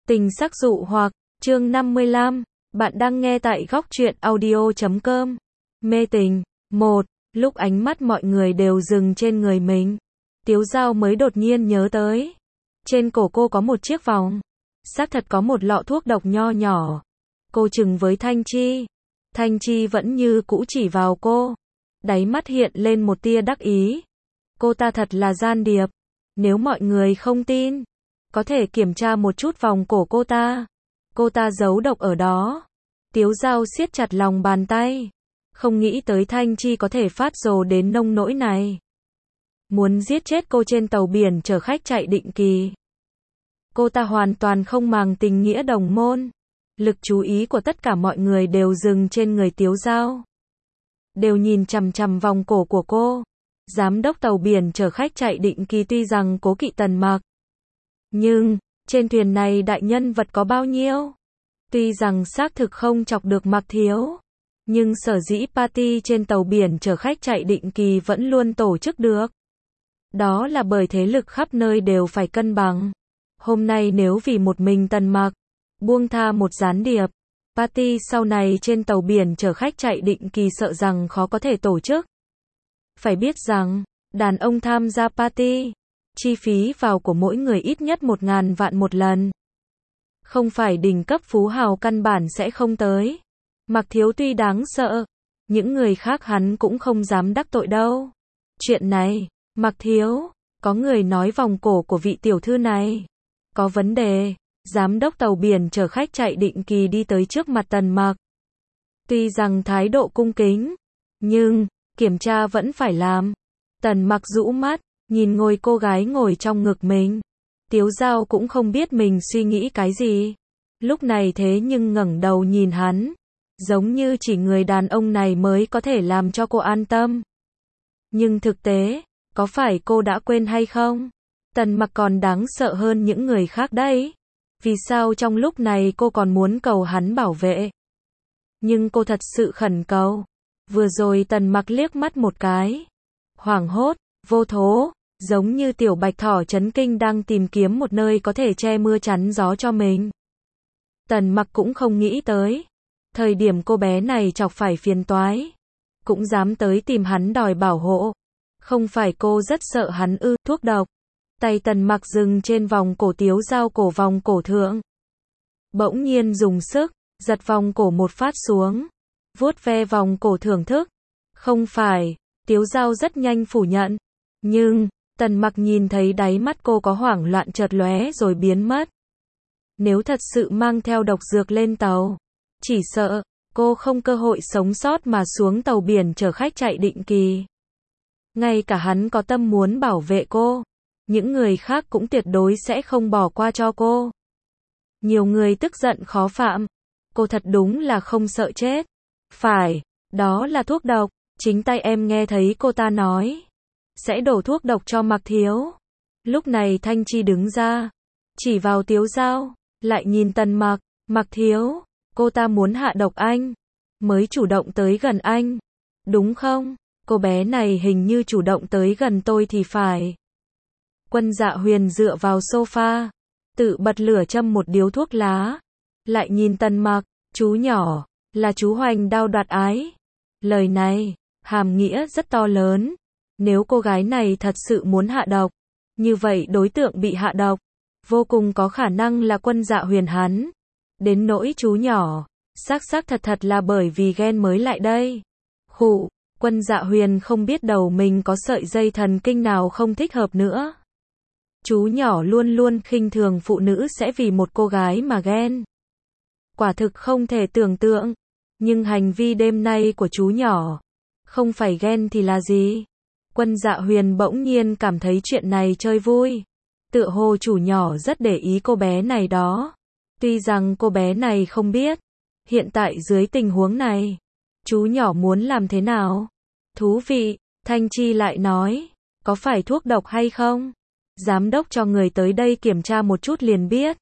Tình sắc dụ hoặc, chương 55, bạn đang nghe tại góc truyện audio.com. Mê tình. 1. Lúc ánh mắt mọi người đều dừng trên người mình, Tiếu Dao mới đột nhiên nhớ tới. Trên cổ cô có một chiếc vòng. Xác thật có một lọ thuốc độc nho nhỏ. Cô chừng với Thanh Chi. Thanh Chi vẫn như cũ chỉ vào cô. Đáy mắt hiện lên một tia đắc ý. Cô ta thật là gian điệp. Nếu mọi người không tin, có thể kiểm tra một chút vòng cổ cô ta. Cô ta giấu độc ở đó. Tiếu Dao siết chặt lòng bàn tay. Không nghĩ tới Thanh Chi có thể phát rồ đến nông nỗi này. Muốn giết chết cô trên tàu biển chở khách chạy Định Kỳ. Cô ta hoàn toàn không màng tình nghĩa đồng môn. Lực chú ý của tất cả mọi người đều dừng trên người Tiếu Dao. Đều nhìn chằm chằm vòng cổ của cô. Giám đốc tàu biển chở khách chạy Định Kỳ tuy rằng cố kỵ Tần Mặc, nhưng trên thuyền này đại nhân vật có bao nhiêu? Tuy rằng xác thực không chọc được Mặc Thiếu, nhưng sở dĩ party trên tàu biển chở khách chạy Định Kỳ vẫn luôn tổ chức được. Đó là bởi thế lực khắp nơi đều phải cân bằng. Hôm nay nếu vì một mình Tần Mặc buông tha một gián điệp, party sau này trên tàu biển chở khách chạy Định Kỳ sợ rằng khó có thể tổ chức. Phải biết rằng, đàn ông tham gia party, chi phí vào của mỗi người ít nhất 1.000 vạn một lần. Không phải đỉnh cấp phú hào căn bản sẽ không tới. Mặc Thiếu tuy đáng sợ, những người khác hắn cũng không dám đắc tội đâu. Chuyện này, Mặc Thiếu, có người nói vòng cổ của vị tiểu thư này có vấn đề. Giám đốc tàu biển chở khách chạy Định Kỳ đi tới trước mặt Tần Mặc. Tuy rằng thái độ cung kính, nhưng kiểm tra vẫn phải làm. Tần Mặc rũ mắt, nhìn ngồi cô gái ngồi trong ngực mình. Tiếu Dao cũng không biết mình suy nghĩ cái gì. Lúc này thế nhưng ngẩng đầu nhìn hắn. Giống như chỉ người đàn ông này mới có thể làm cho cô an tâm. Nhưng thực tế, có phải cô đã quên hay không? Tần Mặc còn đáng sợ hơn những người khác đấy. Vì sao trong lúc này cô còn muốn cầu hắn bảo vệ? Nhưng cô thật sự khẩn cầu. Vừa rồi Tần Mặc liếc mắt một cái. Hoảng hốt, vô thố, giống như tiểu bạch thỏ chấn kinh đang tìm kiếm một nơi có thể che mưa chắn gió cho mình. Tần Mặc cũng không nghĩ tới. Thời điểm cô bé này chọc phải phiền toái, cũng dám tới tìm hắn đòi bảo hộ. Không phải cô rất sợ hắn ư? Thuốc độc. Tay Tần Mặc dừng trên vòng cổ Tiếu Dao, cổ vòng cổ thượng. Bỗng nhiên dùng sức, giật vòng cổ một phát xuống. Vuốt ve vòng cổ thưởng thức. Không phải, Tiếu Dao rất nhanh phủ nhận. Nhưng, Tần Mặc nhìn thấy đáy mắt cô có hoảng loạn chợt lóe rồi biến mất. Nếu thật sự mang theo độc dược lên tàu, chỉ sợ cô không cơ hội sống sót mà xuống tàu biển chở khách chạy Định Kỳ. Ngay cả hắn có tâm muốn bảo vệ cô, những người khác cũng tuyệt đối sẽ không bỏ qua cho cô. Nhiều người tức giận khó phạm. Cô thật đúng là không sợ chết. Phải, đó là thuốc độc. Chính tay em nghe thấy cô ta nói sẽ đổ thuốc độc cho Mặc Thiếu. Lúc này Thanh Chi đứng ra, chỉ vào Tiếu Dao, lại nhìn Tần Mặc. Mặc Thiếu, cô ta muốn hạ độc anh, mới chủ động tới gần anh, đúng không? Cô bé này hình như chủ động tới gần tôi thì phải. Quân Dạ Huyền dựa vào sofa, tự bật lửa châm một điếu thuốc lá, lại nhìn Tần Mặc. Chú nhỏ, là chú hoành đao đoạt ái. Lời này, hàm nghĩa rất to lớn. Nếu cô gái này thật sự muốn hạ độc, như vậy đối tượng bị hạ độc vô cùng có khả năng là Quân Dạ Huyền hắn. Đến nỗi chú nhỏ, xác thật là bởi vì ghen mới lại đây. Khụ, Quân Dạ Huyền không biết đầu mình có sợi dây thần kinh nào không thích hợp nữa. Chú nhỏ luôn luôn khinh thường phụ nữ sẽ vì một cô gái mà ghen. Quả thực không thể tưởng tượng. Nhưng hành vi đêm nay của chú nhỏ, không phải ghen thì là gì? Quân Dạ Huyền bỗng nhiên cảm thấy chuyện này chơi vui. Tựa hồ chủ nhỏ rất để ý cô bé này đó. Tuy rằng cô bé này không biết, hiện tại dưới tình huống này, chú nhỏ muốn làm thế nào? Thú vị, Thanh Chi lại nói, có phải thuốc độc hay không? Giám đốc cho người tới đây kiểm tra một chút liền biết.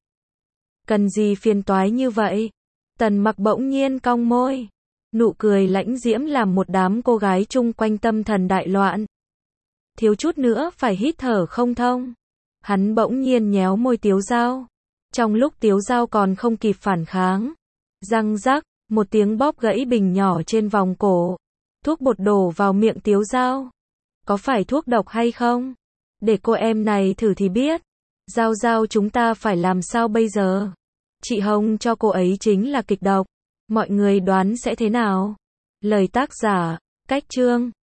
Cần gì phiền toái như vậy? Tần Mặc bỗng nhiên cong môi. Nụ cười lãnh diễm làm một đám cô gái chung quanh tâm thần đại loạn. Thiếu chút nữa phải hít thở không thông. Hắn bỗng nhiên nhéo môi Tiếu Dao. Trong lúc Tiếu Dao còn không kịp phản kháng, răng rắc, một tiếng bóp gãy bình nhỏ trên vòng cổ. Thuốc bột đổ vào miệng Tiếu Dao. Có phải thuốc độc hay không? Để cô em này thử thì biết. Dao Dao, chúng ta phải làm sao bây giờ? Chị Hồng cho cô ấy chính là kịch độc. Mọi người đoán sẽ thế nào? Lời tác giả, Cách Chương.